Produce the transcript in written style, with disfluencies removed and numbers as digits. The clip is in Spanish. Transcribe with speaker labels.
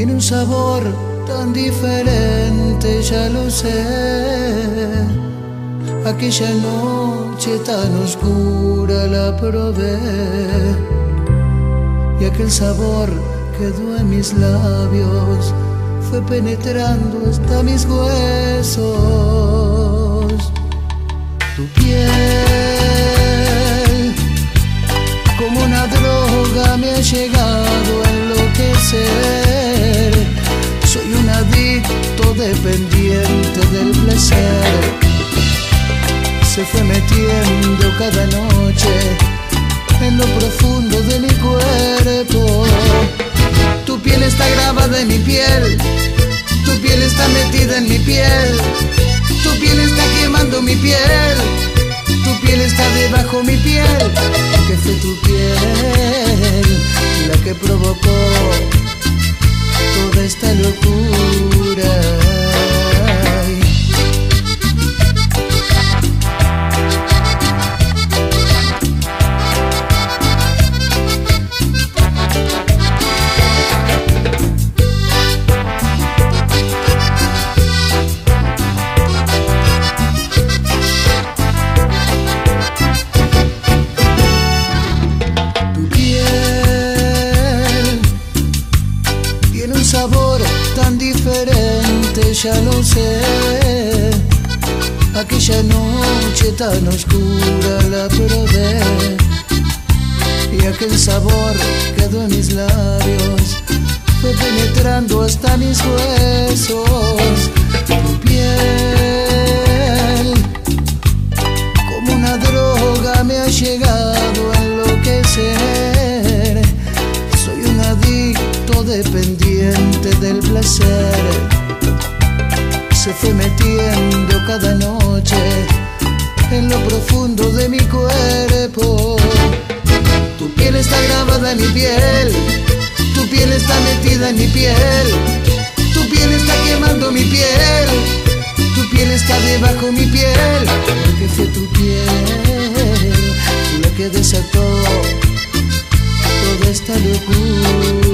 Speaker 1: Tiene un sabor tan diferente, ya lo sé. Aquella noche tan oscura la probé y aquel sabor quedó en mis labios, fue penetrando hasta mis huesos. Tu piel, como una droga, me ha llegado a enloquecer. Soy un adicto dependiente del placer. Se fue metiendo cada noche en lo profundo de mi cuerpo. Tu piel está grabada en mi piel, tu piel está metida en mi piel, tu piel está quemando mi piel, tu piel está debajo mi piel, que fue tu piel la que provocó toda esta locura. Sabor tan diferente, ya lo sé. Aquella noche tan oscura la probé y aquel sabor quedó en mis labios, fue penetrando hasta mis huesos. Tu piel, como una droga, me ha llegado a enloquecer. Soy un adicto dependiente del placer. Se fue metiendo cada noche en lo profundo de mi cuerpo. Tu piel está grabada en mi piel, tu piel está metida en mi piel, tu piel está quemando mi piel, tu piel está debajo mi piel, porque fue tu piel la que desató toda esta locura.